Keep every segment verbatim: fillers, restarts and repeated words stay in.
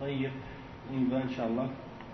طيب نبدأ إن شاء الله.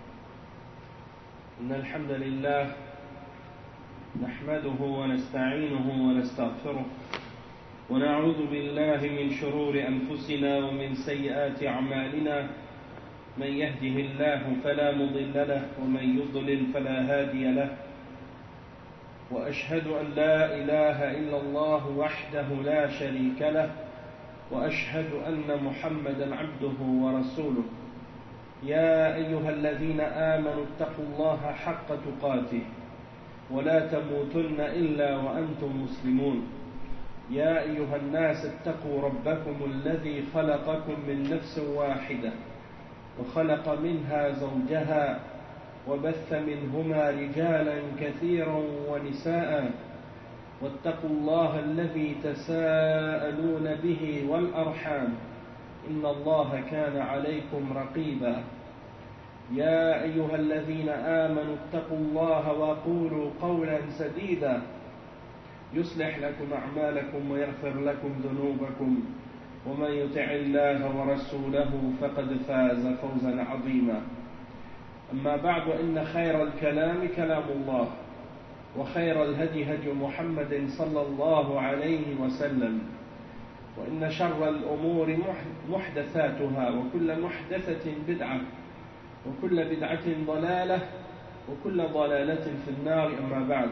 إن الحمد لله نحمده ونستعينه ونستغفره ونعوذ بالله من شرور أنفسنا ومن سيئات أعمالنا. من يهده الله فلا مضل له ومن يضلل فلا هادي له. وأشهد أن لا إله إلا الله وحده لا شريك له وأشهد أن محمدا عبده ورسوله. يا أيها الذين آمنوا اتقوا الله حق تقاته ولا تموتن إلا وأنتم مسلمون. يا أيها الناس اتقوا ربكم الذي خلقكم من نفس واحدة وخلق منها زوجها وبث منهما رجالا كثيرا ونساء واتقوا الله الذي تساءلون به والأرحام إن الله كان عليكم رقيبا. يا أيها الذين آمنوا اتقوا الله وقولوا قولا سديدا يصلح لكم أعمالكم ويغفر لكم ذنوبكم ومن يطع الله ورسوله فقد فاز فوزا عظيما. أما بعد إن خير الكلام كلام الله وخير الهدي هدي محمد صلى الله عليه وسلم وإن شر الأمور محدثاتها وكل محدثة بدعة وكل بدعة ضلالة وكل ضلالة في النار. أما بعد.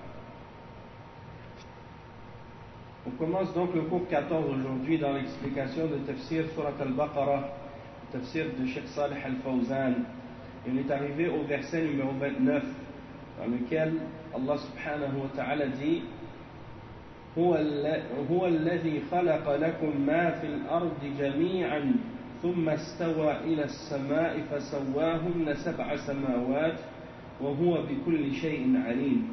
On commence donc le cours quatorze aujourd'hui dans l'explication de Tafsir Surat al-Baqarah, le Tafsir de Cheikh Salih al-Fawzan. Et on est arrivé au verset numéro vingt-neuf dans lequel Allah subhanahu wa ta'ala dit هو الذي خلق لكم ما في الأرض جميعا ثم استوى إلى السماء فسواهن سبع سماوات وهو بكل شيء عليم.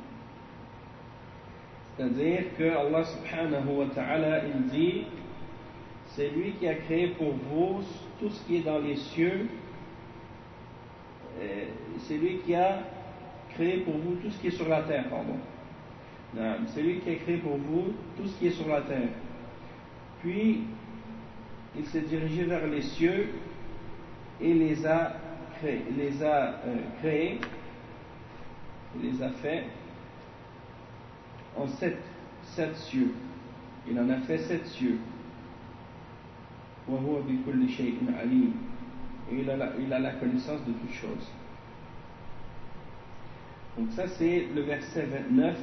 C'est-à-dire que Allah subhanahu wa ta'ala il dit c'est lui qui a créé pour vous tout ce qui est dans les cieux, c'est lui qui a créé pour vous tout ce qui est sur la terre, pardon. C'est lui qui a créé pour vous tout ce qui est sur la terre. Puis il s'est dirigé vers les cieux et les a créés, les a euh, créés, les a fait en sept, sept cieux. Il en a fait sept cieux. Et il a la, il a la connaissance de toutes choses. Donc ça c'est le verset vingt-neuf.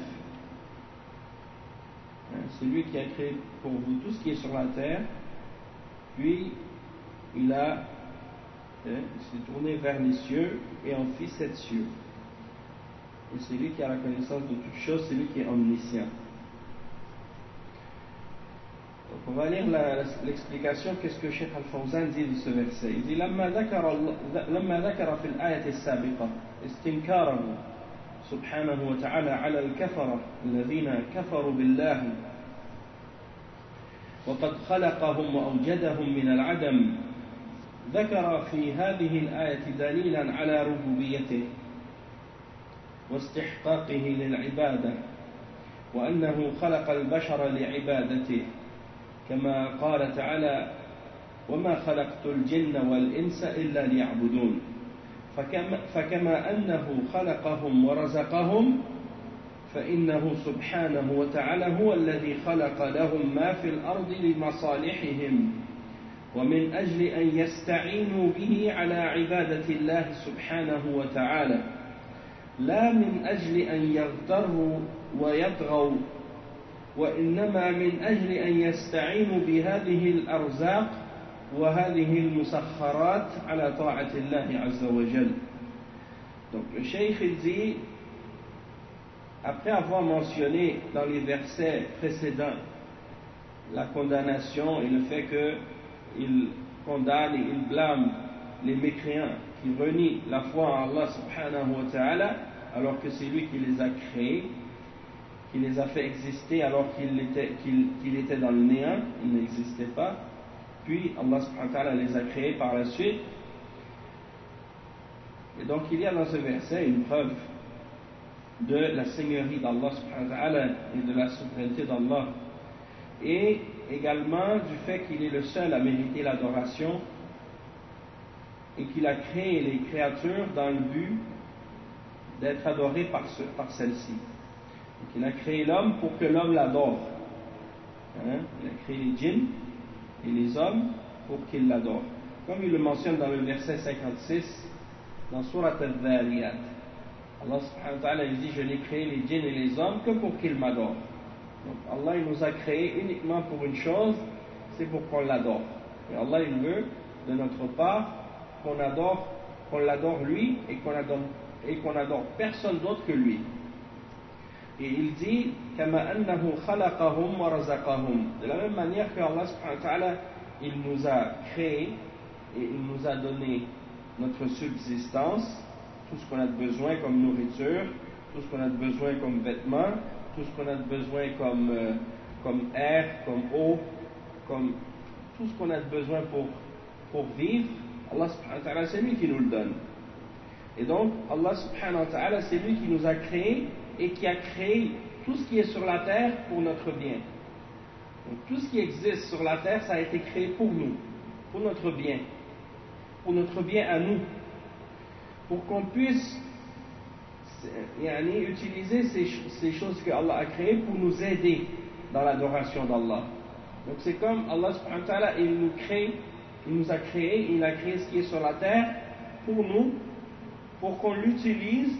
C'est lui qui a créé pour vous tout ce qui est sur la terre. Puis il a hein, il s'est tourné vers les cieux et en fit sept cieux. Et c'est lui qui a la connaissance de toutes choses, c'est lui qui est omniscient. Donc on va lire la, l'explication, qu'est-ce que Cheikh Al-Fawzan dit de ce verset. Il dit لما ذكر لما ذكر في الآية السابقة استنكاره سبحانه وتعالى على الكفرة الذين كفروا بالله وقد خلقهم وأوجدهم من العدم ذكر في هذه الآية دليلا على ربوبيته واستحقاقه للعبادة وأنه خلق البشر لعبادته كما قال تعالى وما خلقت الجن والإنس إلا ليعبدون. فكما, فكما أنه خلقهم ورزقهم فإنه سبحانه وتعالى هو الذي خلق لهم ما في الأرض لمصالحهم ومن أجل أن يستعينوا به على عبادة الله سبحانه وتعالى لا من أجل أن يغتروا ويطغوا وإنما من أجل أن يستعينوا بهذه الأرزاق وهذه المسخرات على طاعة الله عز وجل. Donc le cheikh il dit, après avoir mentionné dans les versets précédents la condamnation et le fait qu'il condamne et il blâme les mécréants qui renient la foi en Allah subhanahu wa ta'ala alors que c'est lui qui les a créés, qui les a fait exister alors qu'il était, qu'il, qu'il était dans le néant, il n'existait pas. Puis Allah subhanahu wa ta'ala les a créés par la suite. Et donc il y a dans ce verset une preuve de la seigneurie d'Allah subhanahu wa ta'ala et de la souveraineté d'Allah. Et également du fait qu'il est le seul à mériter l'adoration et qu'il a créé les créatures dans le but d'être adoré par, ce, par celle-ci. Donc, il a créé l'homme pour que l'homme l'adore. Hein? Il a créé les djinns et les hommes pour qu'ils l'adorent. Comme il le mentionne dans le verset cinquante-six, dans Surat Al-Dhariyat. Allah subhanahu wa ta'ala il dit: je n'ai créé les djinns et les hommes que pour qu'ils m'adorent. Donc Allah il nous a créés uniquement pour une chose, c'est pour qu'on l'adore. Et Allah il veut de notre part qu'on adore, qu'on l'adore lui et qu'on adore, et qu'on adore personne d'autre que lui. Et il dit: Kama annahu khalaqahum wa razaqahum. De la même manière que Allah subhanahu wa ta'ala il nous a créés et il nous a donné notre subsistance, tout ce qu'on a besoin comme nourriture, tout ce qu'on a besoin comme vêtements, tout ce qu'on a besoin comme, euh, comme air, comme eau, comme tout ce qu'on a besoin pour, pour vivre. Allah subhanahu wa ta'ala c'est lui qui nous le donne. Et donc Allah subhanahu wa ta'ala c'est lui qui nous a créés et qui a créé tout ce qui est sur la terre pour notre bien. Donc tout ce qui existe sur la terre ça a été créé pour nous, pour notre bien, pour notre bien à nous, pour qu'on puisse yani, utiliser ces, ces choses que Allah a créées pour nous aider dans l'adoration d'Allah. Donc c'est comme Allah subhanahu wa ta'ala il nous crée, il nous a créé, il a créé ce qui est sur la terre pour nous, pour qu'on l'utilise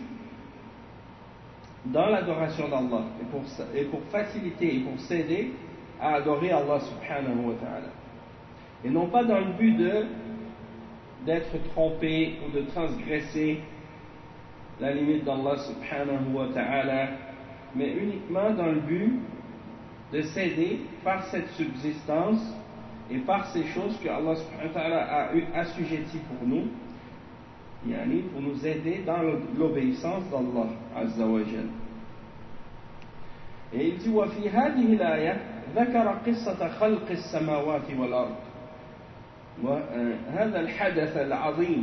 dans l'adoration d'Allah et pour, et pour faciliter et pour s'aider à adorer Allah subhanahu wa ta'ala. Et non pas dans le but de d'être trompé ou de transgresser la limite d'Allah subhanahu wa ta'ala, mais uniquement dans le but de s'aider par cette subsistance et par ces choses que Allah subhanahu wa ta'ala a assujetties pour nous, yani pour nous aider dans l'obéissance d'Allah azza wa jal. Et il dit: وفي هذه الآية ذكر قصة خلق السماوات والأرض وهذا الحدث العظيم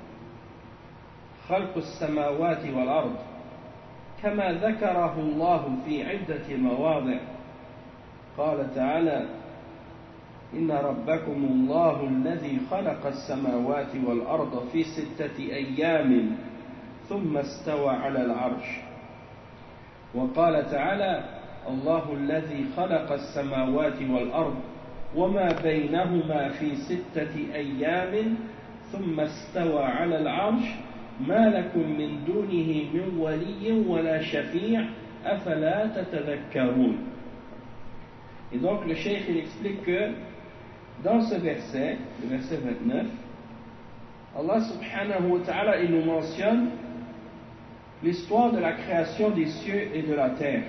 خلق السماوات والأرض كما ذكره الله في عدة مواضع. قال تعالى: إن ربكم الله الذي خلق السماوات والأرض في ستة أيام ثم استوى على العرش. وقال تعالى: الله الذي خلق السماوات والأرض وما بينهما في ستة أيام ثم استوى على العرش ما لكم من دونه من ولي ولا شفيع أفلا تتذكرون. Et donc le cheikh il explique que dans ce verset, le verset vingt-neuf, Allah subhanahu wa ta'ala il nous mentionne l'histoire de la création des cieux et de la terre.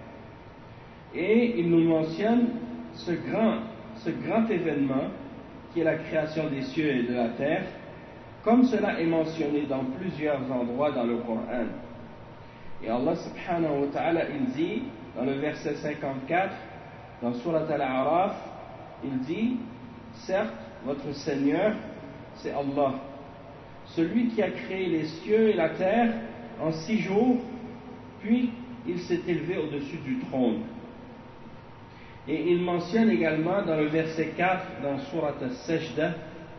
Et il nous mentionne ce grand, ce grand événement qui est la création des cieux et de la terre, comme cela est mentionné dans plusieurs endroits dans le Coran. Et Allah subhanahu wa ta'ala il dit dans le verset cinquante-quatre dans Surat Al-A'raf, il dit: certes, votre Seigneur, c'est Allah, celui qui a créé les cieux et la terre en six jours, puis il s'est élevé au-dessus du trône. Et il mentionne également dans le verset quatre, dans Surat Al-Sajda,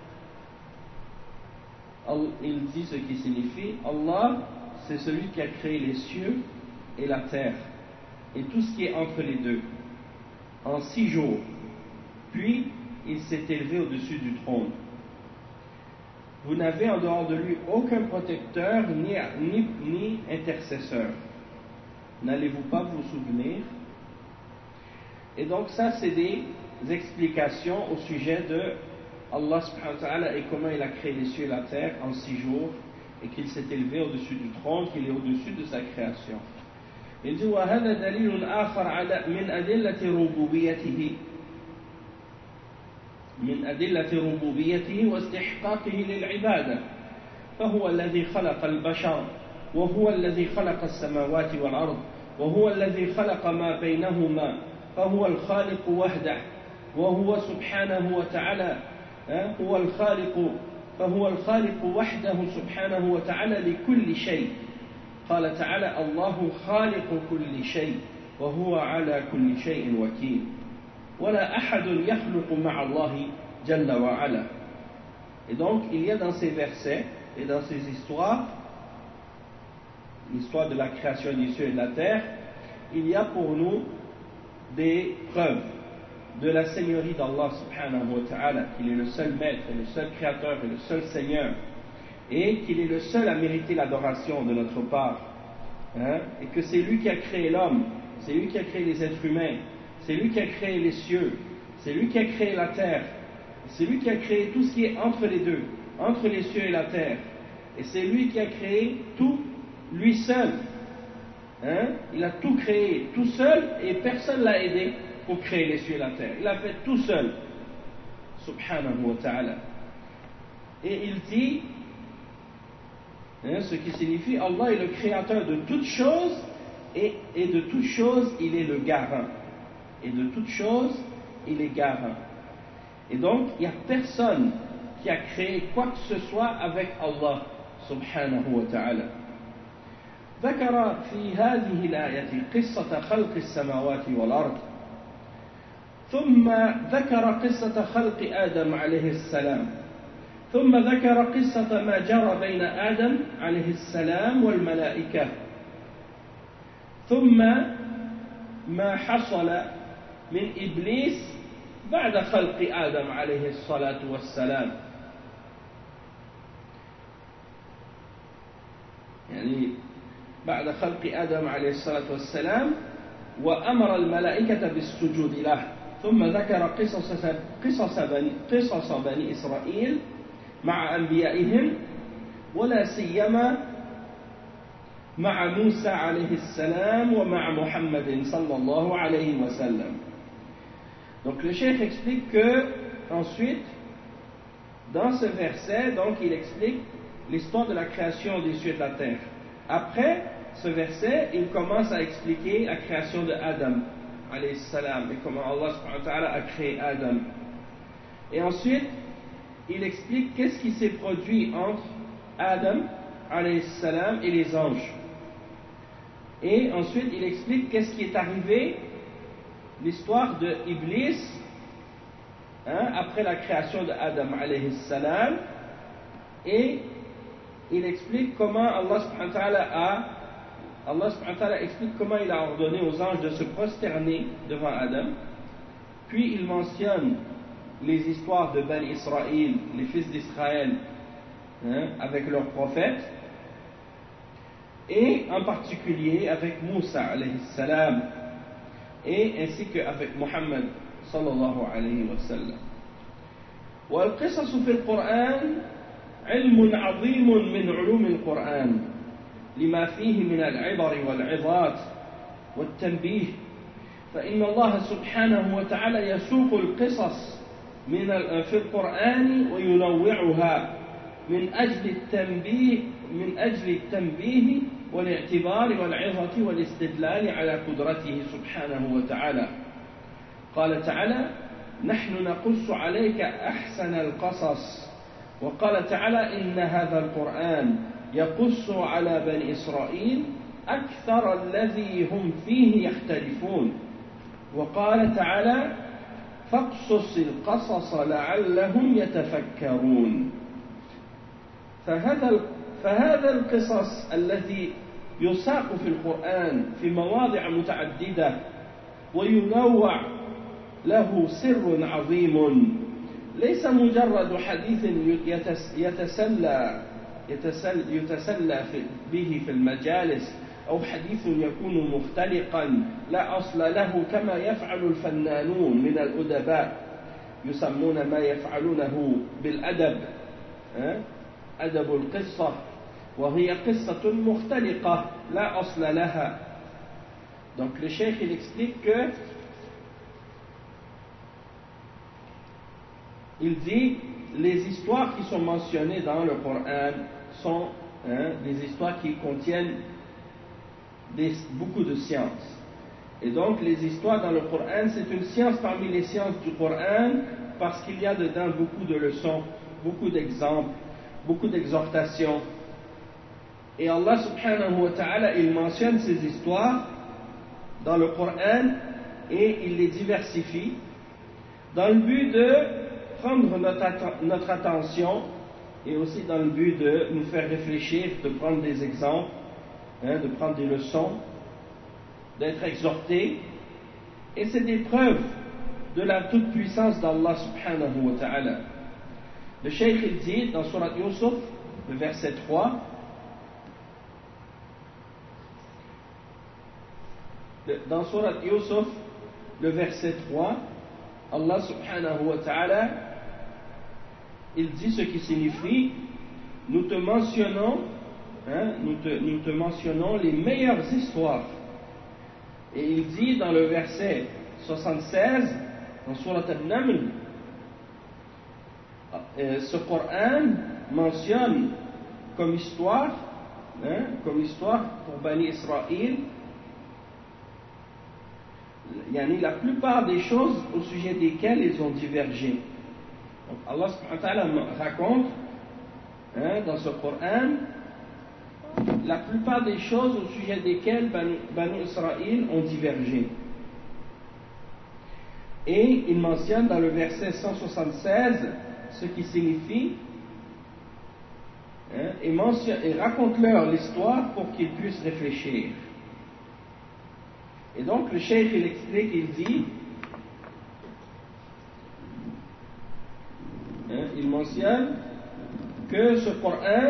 il dit ce qui signifie: Allah, c'est celui qui a créé les cieux et la terre, et tout ce qui est entre les deux, en six jours, puis il s'est élevé au-dessus du trône. Vous n'avez en dehors de lui aucun protecteur ni, ni, ni intercesseur. N'allez-vous pas vous souvenir? Et donc ça c'est des explications au sujet de Allah subhanahu wa ta'ala et comment il a créé les cieux et la terre en six jours et qu'il s'est élevé au-dessus du trône, qu'il est au-dessus de sa création. Il dit: وهذا دليل آخر على من أدلة ربوبيته من أدلة ربوبيته واستحقاقه للعبادة، فهو الذي خلق البشر وهو الذي خلق السماوات والأرض وهو الذي خلق ما بينهما، فهو الخالق وحده، وهو سبحانه وتعالى هو الخالق، فهو الخالق وحده سبحانه وتعالى لكل شيء. قال تعالى: الله خالق كل شيء وهو على كل شيء وكيل، ولا أحد يخلق مع الله جل وعلا. Et donc, il y a dans ces versets et dans ces histoires, l'histoire de la création des cieux et de la terre, il y a pour nous des preuves de la seigneurie d'Allah subhanahu wa ta'ala, qu'il est le seul maître, le seul créateur et le seul seigneur, et qu'il est le seul à mériter l'adoration de notre part, hein, et que c'est lui qui a créé l'homme, c'est lui qui a créé les êtres humains, c'est lui qui a créé les cieux, c'est lui qui a créé la terre, c'est lui qui a créé tout ce qui est entre les deux, entre les cieux et la terre, et c'est lui qui a créé tout lui seul. Hein? Il a tout créé tout seul et personne ne l'a aidé pour créer les cieux et la terre. Il a fait tout seul, subhanahu wa ta'ala. Et il dit, hein, ce qui signifie Allah est le créateur de toutes choses et, et de toutes choses il est le garant. Et de toutes choses il est garant. Et donc il n'y a personne qui a créé quoi que ce soit avec Allah subhanahu wa ta'ala. ذكر في هذه الآية قصة خلق السماوات والأرض ثم ذكر قصة خلق آدم عليه السلام ثم ذكر قصة ما جرى بين آدم عليه السلام والملائكة ثم ما حصل من إبليس بعد خلق آدم عليه الصلاة والسلام. يعني بعد خلق آدم عليه الصلاة والسلام وأمر الملائكة بالسجود له ثم ذكر قصص قصص بني, قصص بني إسرائيل مع أنبيائهم ولا سيما مع موسى عليه السلام ومع محمد صلى الله عليه وسلم. Donc le cheikh explique que ensuite dans ce verset donc il explique l'histoire de la création des cieux et de la terre. Après ce verset, il commence à expliquer la création de Adam, alayhi salam, et comment Allah subhanahu wa ta'ala a créé Adam. Et ensuite, il explique qu'est-ce qui s'est produit entre Adam, alayhi salam, et les anges. Et ensuite, il explique qu'est-ce qui est arrivé, l'histoire de Iblis, hein, après la création de Adam, alayhi salam, et il explique comment Allah subhanahu wa ta'ala a Allah subhanahu wa ta'ala explique comment il a ordonné aux anges de se prosterner devant Adam. Puis il mentionne les histoires de Ben Israël, les fils d'Israël, hein, avec leurs prophètes, et en particulier avec Moussa alayhi salam, et ainsi qu'avec Muhammad sallallahu alayhi wa sallam. والقصص في القرآن علم عظيم من علوم القرآن لما فيه من العبر والعظات والتنبيه فإن الله سبحانه وتعالى يسوق القصص من في القرآن وينوعها من أجل التنبيه من أجل التنبيه والاعتبار والعظة والاستدلال على قدرته سبحانه وتعالى. قال تعالى: نحن نقص عليك أحسن القصص. وقال تعالى: إن هذا القرآن يقص على بني إسرائيل أكثر الذي هم فيه يختلفون. وقال تعالى: فاقصص القصص لعلهم يتفكرون. فهذا فهذا القصص الذي يساق في القرآن في مواضع متعددة وينوع له سر عظيم ليس مجرد حديث يتسلى يتسلى, يتسلى به في المجالس أو حديث يكون مختلقا لا أصل له كما يفعل الفنانون من الأدباء يسمون ما يفعلونه بالأدب أدب القصة وهي قصة مختلقة لا أصل لها. Donc le cheikh il explique que il dit les histoires qui sont mentionnées dans le Coran sont hein, des histoires qui contiennent des, beaucoup de sciences. Et donc les histoires dans le Coran, c'est une science parmi les sciences du Coran parce qu'il y a dedans beaucoup de leçons, beaucoup d'exemples, beaucoup d'exhortations. Et Allah subhanahu wa ta'ala, il mentionne ces histoires dans le Coran et il les diversifie dans le but de prendre notre, notre attention et aussi dans le but de nous faire réfléchir, de prendre des exemples, hein, de prendre des leçons, d'être exhortés. Et c'est des preuves de la toute-puissance d'Allah subhanahu wa ta'ala. Le Cheikh il dit dans Surat Yusuf, le verset trois, dans Surat Yusuf, le verset trois, Allah subhanahu wa ta'ala, il dit ce qui signifie, nous te mentionnons, hein, nous, te, nous te mentionnons les meilleures histoires. Et il dit dans le verset soixante-seize, dans Surat Al-Naml, euh, ce Coran mentionne comme histoire, hein, comme histoire pour Bani Israël, yani la plupart des choses au sujet desquelles ils ont divergé. Donc Allah subhanahu wa ta'ala raconte, hein, dans ce Coran la plupart des choses au sujet desquelles Bani, Bani Israël ont divergé. Et il mentionne dans le verset cent soixante-seize ce qui signifie, hein, et, mentionne, et raconte-leur l'histoire pour qu'ils puissent réfléchir. Et donc le cheikh il explique, il dit, hein, il mentionne que ce Coran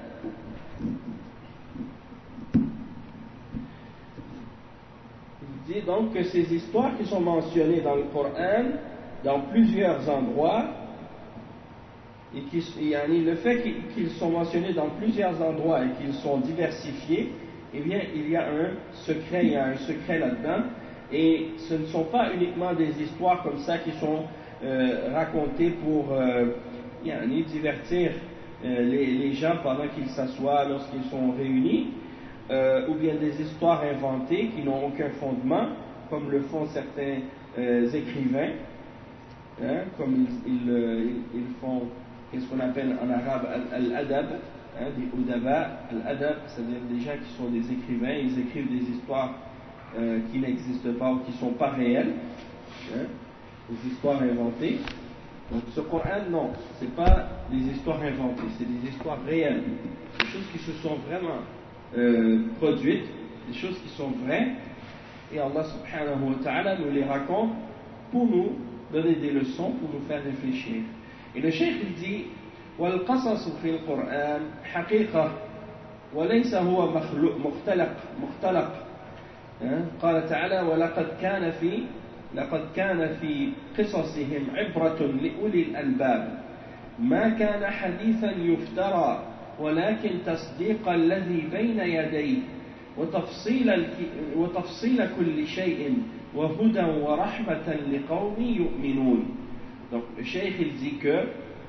il dit donc que ces histoires qui sont mentionnées dans le Coran dans plusieurs endroits, et qui, et le fait qu'ils sont mentionnés dans plusieurs endroits et qu'ils sont diversifiés, eh bien il y a un secret, il y a un secret là-dedans, et ce ne sont pas uniquement des histoires comme ça qui sont euh, racontées pour euh, yani, divertir euh, les, les gens pendant qu'ils s'assoient lorsqu'ils sont réunis, euh, ou bien des histoires inventées qui n'ont aucun fondement, comme le font certains euh, écrivains, hein, comme ils, ils, ils, ils font qu'est-ce qu'on appelle en arabe al-adab, hein, des udaba, al-adab, c'est-à-dire des gens qui sont des écrivains, ils écrivent des histoires euh, qui n'existent pas ou qui ne sont pas réelles, hein, des histoires inventées. Donc ce Coran, non, ce n'est pas des histoires inventées, c'est des histoires réelles, des choses qui se sont vraiment euh, produites, des choses qui sont vraies, et Allah subhanahu wa ta'ala nous les raconte pour nous donner des leçons, pour nous faire réfléchir. Et le cheikh il dit والقصص في القرآن حقيقة وليس هو مخلوق مختلق مختلق قال تعالى ولقد كان في لقد كان في قصصهم عبرة لأولي الألباب ما كان حديثا يفترى ولكن تصديق الذي بين يديه وتفصيل وتفصيل كل شيء وهدى ورحمة لقوم يؤمنون. Donc le cheikh il dit que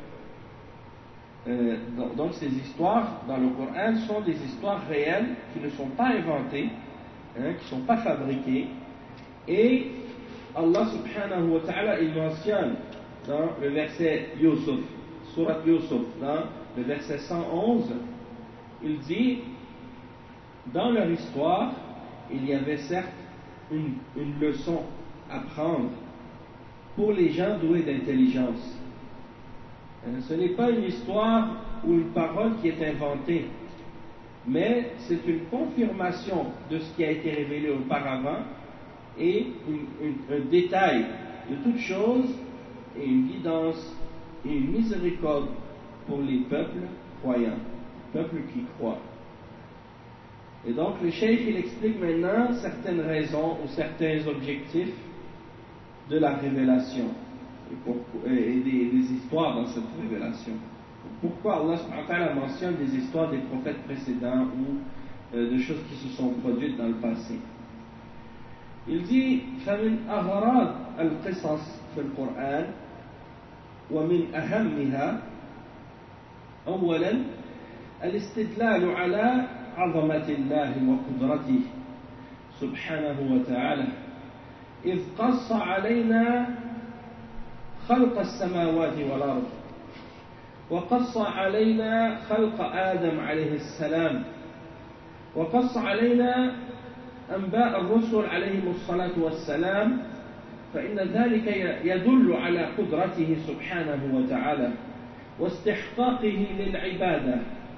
euh, donc ces histoires dans le Coran sont des histoires réelles qui ne sont pas inventées, hein, qui ne sont pas fabriquées, et Allah subhanahu wa ta'ala il mentionne dans le verset Yusuf, Surat Yusuf, dans le verset cent onze, il dit dans leur histoire il y avait certes une, une leçon à prendre pour les gens doués d'intelligence. Ce n'est pas une histoire ou une parole qui est inventée, mais c'est une confirmation de ce qui a été révélé auparavant et une, une, un détail de toute chose et une guidance et une miséricorde pour les peuples croyants, peuples qui croient. Et donc le cheikh il explique maintenant certaines raisons ou certains objectifs de la révélation et, pour, et des, des histoires dans cette révélation. Pourquoi Allah subhanahu wa ta'ala mentionne des histoires des prophètes précédents ou euh, de choses qui se sont produites dans le passé. Il dit فمن أغراض القصص في القرآن ومن أهمها أولا الاستدلال على عظمة الله وقدرته سبحانه وتعالى إذ قص علينا خلق السماوات والأرض وقص علينا خلق آدم عليه السلام وقص علينا أنباء الرسل عليهم الصلاة والسلام فإن ذلك يدل على قدرته سبحانه وتعالى واستحقاقه للعبادة.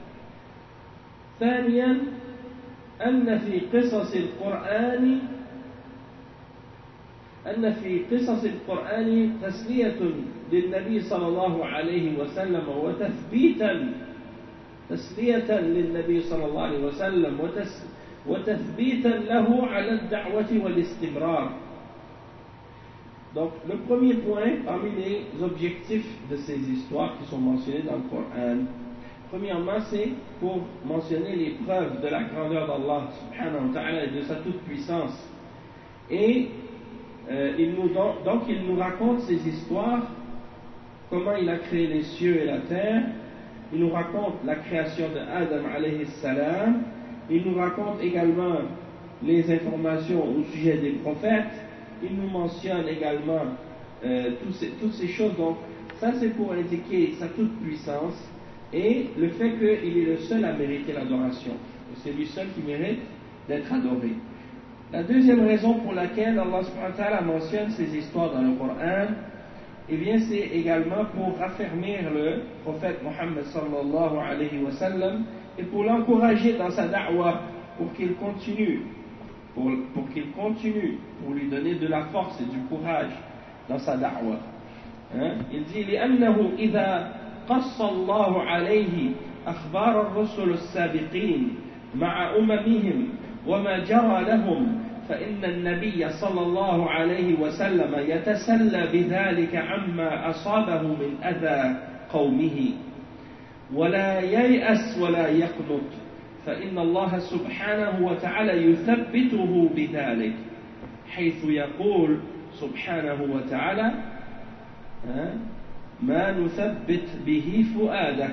ثانيا أن في قصص القرآن أن في قصص القرآن تسلية للنبي صلى الله عليه وسلم وتثبيتا تسلية للنبي صلى الله عليه وسلم وتثبيتا له على الدعوة والاستمرار. Donc le premier point parmi les objectifs de ces histoires qui sont mentionnées dans le Coran, premièrement c'est pour mentionner les preuves de la grandeur d'Allah subhanahu wa ta'ala et de sa toute puissance. Et euh, il nous, donc il nous raconte ces histoires, comment il a créé les cieux et la terre. Il nous raconte la création de Adam alayhi salam. Il nous raconte également les informations au sujet des prophètes. Il nous mentionne également euh, tous ces, toutes ces choses. Donc ça c'est pour indiquer sa toute puissance et le fait qu'il est le seul à mériter l'adoration. C'est lui seul qui mérite d'être adoré. La deuxième raison pour laquelle Allah subhanahu wa ta'ala mentionne ces histoires dans le Coran, eh bien c'est également pour raffermir le prophète Mohammed sallallahu alayhi wa sallam et pour l'encourager dans sa da'wah, pour qu'il continue, pour, pour qu'il continue, pour lui donner de la force et du courage dans sa da'wah. Hein? Il dit لأنه إذا قص الله عليه أخبار الرسل السابقين مع أممهم وما جرى لهم فإن النبي صلى الله عليه وسلم يتسلى بذلك عما أصابه من أذى قومه ولا ييأس ولا يقنط فإن الله سبحانه وتعالى يثبته بذلك حيث يقول سبحانه وتعالى ما نثبت به فؤادك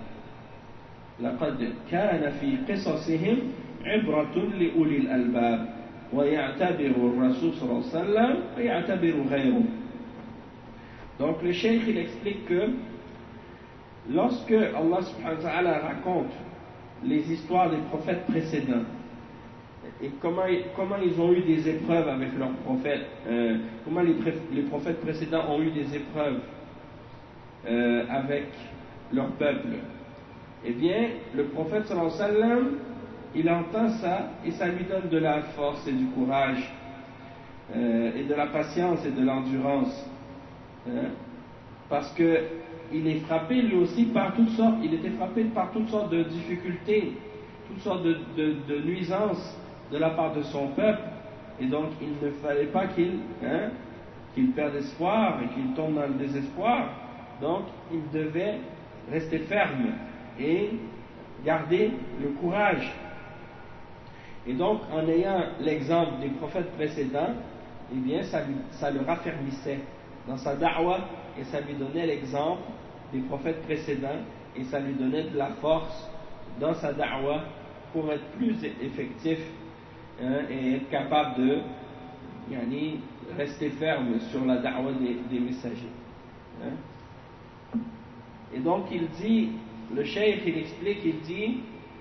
لقد كان في قصصهم عبرة لأولي الألباب ويعتبر الرسول صلى الله عليه وسلم ويعتبر غيره. Donc le cheikh il explique que lorsque Allah subhanahu wa ta'ala raconte les histoires des prophètes précédents et comment, comment ils ont eu des épreuves avec leurs prophètes, euh, comment les, les prophètes précédents ont eu des épreuves euh, avec leur peuple, eh bien le prophète sallallahu alayhi wa sallam il entend ça et ça lui donne de la force et du courage euh, et de la patience et de l'endurance, hein, parce que il est frappé lui aussi par toutes sortes, il était frappé par toutes sortes de difficultés, toutes sortes de, de, de nuisances de la part de son peuple, et donc il ne fallait pas qu'il hein, qu'il perde espoir et qu'il tombe dans le désespoir. Donc il devait rester ferme et garder le courage. Et donc, en ayant l'exemple des prophètes précédents, eh bien, ça, lui, ça le raffermissait dans sa da'wah et ça lui donnait l'exemple des prophètes précédents et ça lui donnait de la force dans sa da'wah pour être plus effectif hein, et être capable de yani, rester ferme sur la da'wah des, des messagers. Hein. Et donc, il dit, le cheikh, il explique, il dit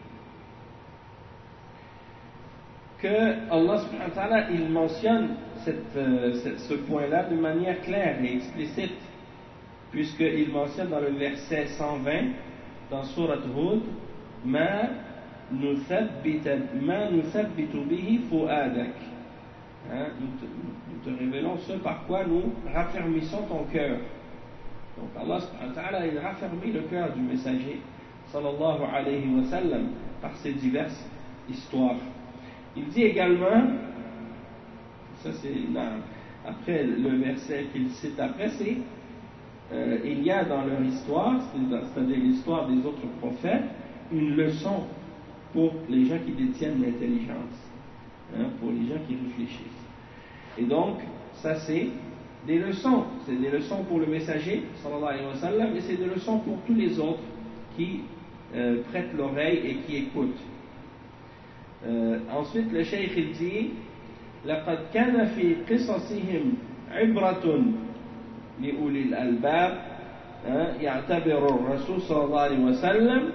que Allah subhanahu wa ta'ala il mentionne cette, euh, cette, ce point-là de manière claire et explicite, puisqu'il mentionne dans le verset cent vingt dans Surat Hud ma nuthabbitu bihi fu'adak, nous te, nous te révélons ce par quoi nous raffermissons ton cœur. Donc Allah subhanahu wa ta'ala il raffermit le cœur du messager sallallahu alayhi wa sallam par ces diverses histoires. Il dit également, ça c'est là, après le verset qu'il cite après, c'est euh, il y a dans leur histoire, c'est-à-dire l'histoire des autres prophètes, une leçon pour les gens qui détiennent l'intelligence, hein, pour les gens qui réfléchissent. Et donc, ça c'est des leçons, c'est des leçons pour le messager, sallallahu alayhi wa sallam, et c'est des leçons pour tous les autres qui euh, prêtent l'oreille et qui écoutent. Euh, ensuite le cheikh il dit لقد كان في قصصهم عبرة لأولي الألباب يعتبر الرسول صلى الله عليه وسلم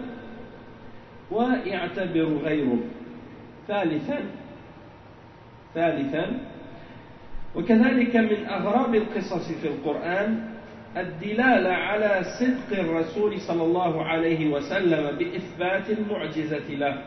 ويعتبر غيره. ثالثا ثالثا وكذلك من أغراب القصص في القرآن الدلالة على صدق الرسول صلى الله عليه وسلم بإثبات المعجزة له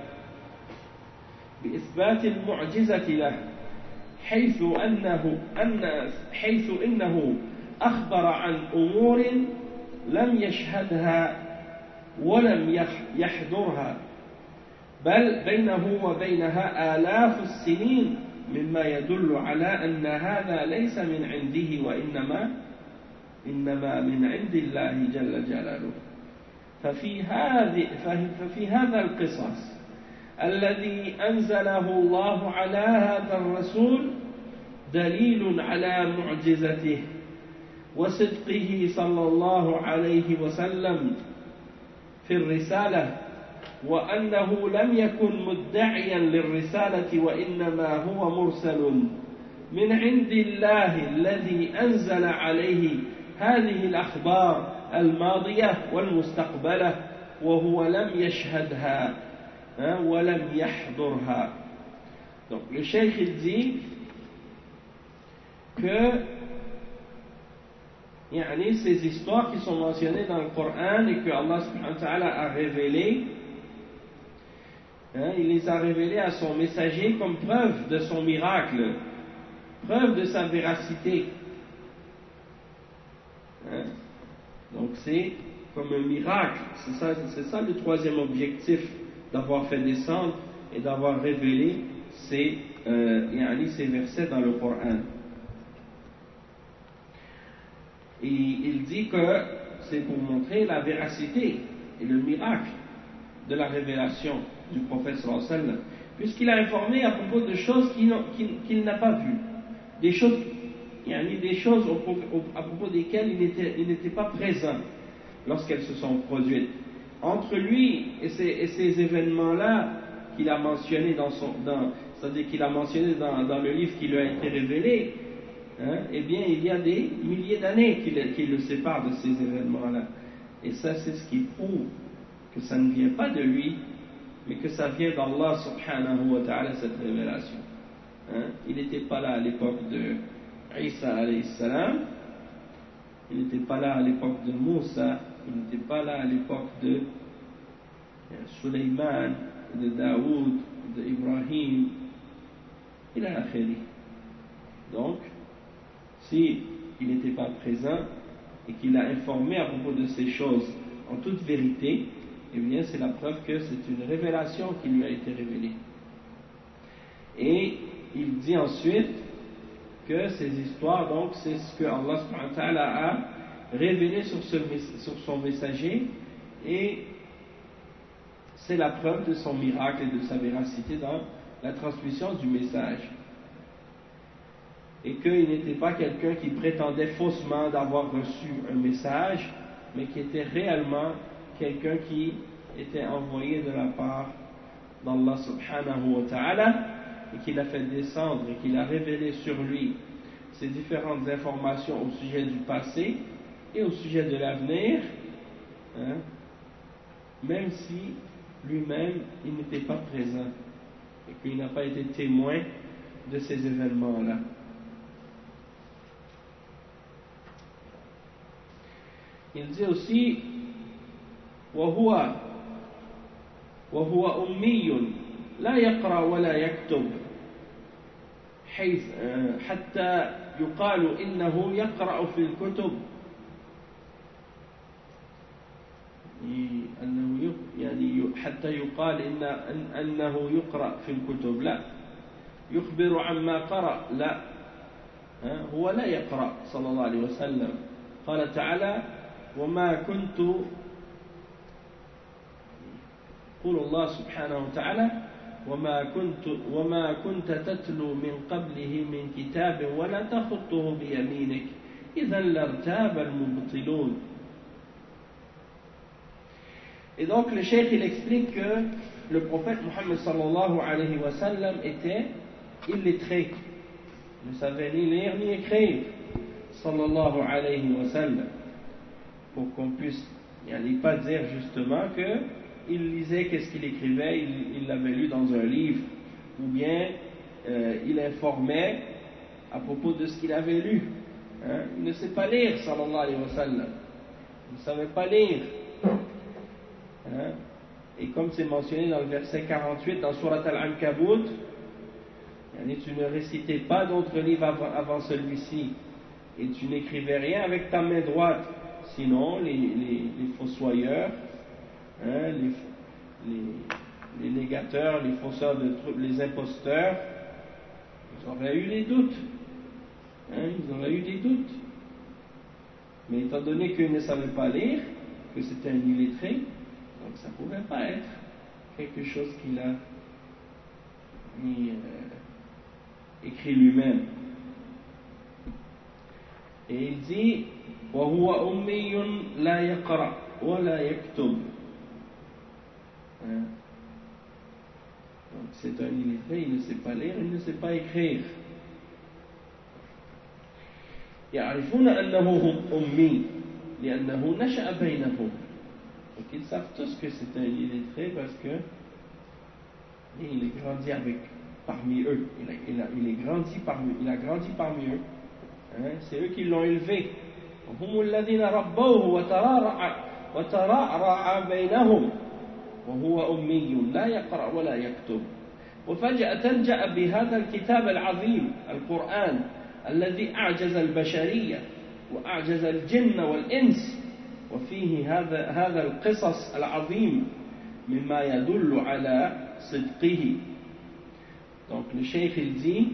بإثبات المعجزة له حيث أنه أن حيث إنه أخبر عن أمور لم يشهدها ولم يحضرها بل بينه وبينها آلاف السنين مما يدل على أن هذا ليس من عنده وإنما إنما من عند الله جل جلاله. ففي هذه ففي هذا القصص الذي أنزله الله على هذا الرسول دليل على معجزته وصدقه صلى الله عليه وسلم في الرسالة، وأنه لم يكن مدعيا للرسالة وإنما هو مرسل من عند الله الذي أنزل عليه هذه الأخبار الماضية والمستقبلة وهو لم يشهدها ولم يحضرها. Donc le cheikh il dit que yani, ces histoires qui sont mentionnées dans le Coran et que Allah subhanahu wa ta'ala a révélées, hein, il les a révélées à son messager comme preuve de son miracle, preuve de sa véracité. Hein? Donc c'est comme un miracle, c'est ça, c'est ça le troisième objectif d'avoir fait descendre et d'avoir révélé ces, euh, yani, ces versets dans le Coran. Et il dit que c'est pour montrer la véracité et le miracle de la révélation du prophète sallallahu alayhi wa sallam, puisqu'il a informé à propos de choses qu'il, qu'il, qu'il n'a pas vues, des choses, il y a des choses au, au, à propos desquelles il n'était, il n'était pas présent lorsqu'elles se sont produites. Entre lui et ces, et ces événements-là qu'il a mentionnés dans son, dans, c'est-à-dire qu'il a mentionné dans, dans le livre qui lui a été révélé, hein, eh bien il y a des milliers d'années qui le, qui le séparent de ces événements-là. Et ça, c'est ce qui prouve que ça ne vient pas de lui, mais que ça vient d'Allah subhanahu wa ta'ala, cette révélation. Hein? Il n'était pas là à l'époque de Isa alayhi salam, il n'était pas là à l'époque de Moussa, il n'était pas là à l'époque de Sulayman, de Daoud, de Ibrahim, il a akhiri. Donc, si il n'était pas présent et qu'il a informé à propos de ces choses en toute vérité, eh bien c'est la preuve que c'est une révélation qui lui a été révélée. Et il dit ensuite que ces histoires, donc, c'est ce que Allah subhanahu wa ta'ala a révélé sur, ce, sur son messager, et c'est la preuve de son miracle et de sa véracité dans la transmission du message. Et qu'il n'était pas quelqu'un qui prétendait faussement d'avoir reçu un message, mais qui était réellement quelqu'un qui était envoyé de la part d'Allah subhanahu wa ta'ala, et qu'il a fait descendre et qu'il a révélé sur lui ces différentes informations au sujet du passé et au sujet de l'avenir, hein, même si lui-même il n'était pas présent et qu'il n'a pas été témoin de ces événements-là. Il dit aussi وهو وهو أمي لا يقرأ ولا يكتب حيث حتى يقال إنه يقرأ في الكتب أنه يعني حتى يقال إن أنه يقرأ في الكتب، لا يخبر عما قرأ، لا هو لا يقرأ صلى الله عليه وسلم. قال تعالى وما كنت، يقول الله سبحانه وتعالى وما كنت وما كنت تتلو من قبله من كتاب ولا تخطه بيمينك إذا لارتاب المبطلون. Et donc le cheikh il explique que le prophète Mohammed sallallahu alayhi wa sallam était illettré, il ne savait ni lire ni écrire sallallahu alayhi wa sallam, pour qu'on puisse yani, pas dire justement que il lisait qu'est-ce qu'il écrivait, il, il l'avait lu dans un livre, ou bien euh, il informait à propos de ce qu'il avait lu. Hein? Il ne sait pas lire, sallallahu alayhi wa sallam. Il ne savait pas lire. Hein? Et comme c'est mentionné dans le verset quarante-huit, dans Surat Al-Ankabut, tu ne récitais pas d'autres livres avant, avant celui-ci, et tu n'écrivais rien avec ta main droite, sinon les, les, les fossoyeurs, hein, les, les, les négateurs, les fausseurs de trucs, les imposteurs, ils auraient eu des doutes. Hein, ils auraient eu des doutes. Mais étant donné qu'ils ne savaient pas lire, que c'était un illettré, donc ça ne pouvait pas être quelque chose qu'il a mis, euh, écrit lui-même. Et il dit وَهُوَ أُمِّيٌّ لَا يَقْرَأْ وَلَا يَكْتُبْ. Hein? Donc c'est un illettré, il ne sait pas lire, il ne sait pas écrire. يعرفون أنه أمي لأنه نشأ بينهم. Donc ils savent tous que c'est un illettré parce que il est grandi avec parmi eux. Il a, il a, il est grandi parmi, il a grandi parmi eux. Hein? C'est eux qui l'ont élevé. هم الذين ربوه وترعرع وترعرع بينهم وهو أمي لا يقرأ ولا يكتب. وفجأة جاء بهذا الكتاب العظيم القرآن الذي أعجز البشرية وأعجز الجن والإنس وفيه هذا هذا القصص العظيم مما يدل على صدقه. Donc le cheikh il dit,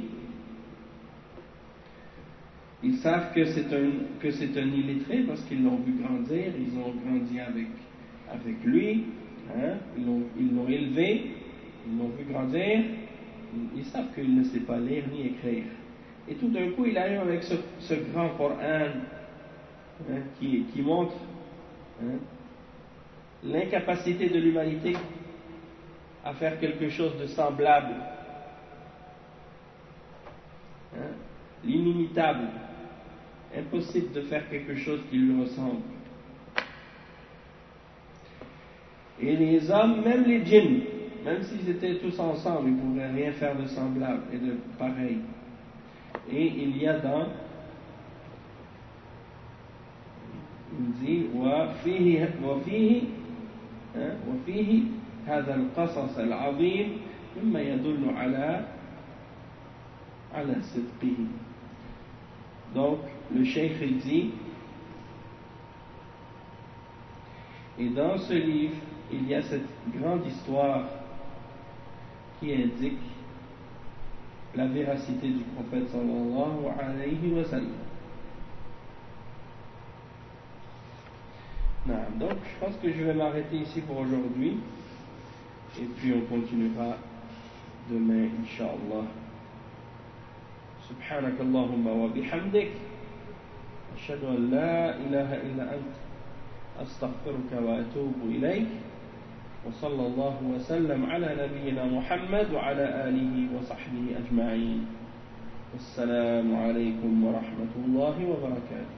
ils savent que c'est un que c'est un illettré parce qu'ils l'ont vu grandir, ils ont grandi avec avec lui, hein, ils l'ont ils l'ont élevé, ils l'ont vu grandir, ils, ils savent qu'il ne sait pas lire ni écrire. Et tout d'un coup, il arrive avec ce, ce grand Coran, hein, qui, qui montre, hein, l'incapacité de l'humanité à faire quelque chose de semblable, hein, l'inimitable, impossible de faire quelque chose qui lui ressemble. Et les hommes, même les djinns, même s'ils étaient tous ensemble, ils ne pourraient rien faire de semblable et de pareil. Et il y a dans, il dit وفيه وفيه وفيه هذا القصص العظيم مما يدل على على صدقه. Donc le cheikh dit, et dans ce livre il y a cette grande histoire qui indique la véracité du prophète sallallahu alayhi wa sallam. Donc je pense que je vais m'arrêter ici pour aujourd'hui et puis on continuera demain incha'Allah. سبحانك اللهم وبحمدك أشهد أن لا إله إلا أنت أستغفرك وأتوب إليك وصلى الله وسلم على نبينا محمد وعلى آله وصحبه أجمعين. والسلام عليكم ورحمة الله وبركاته.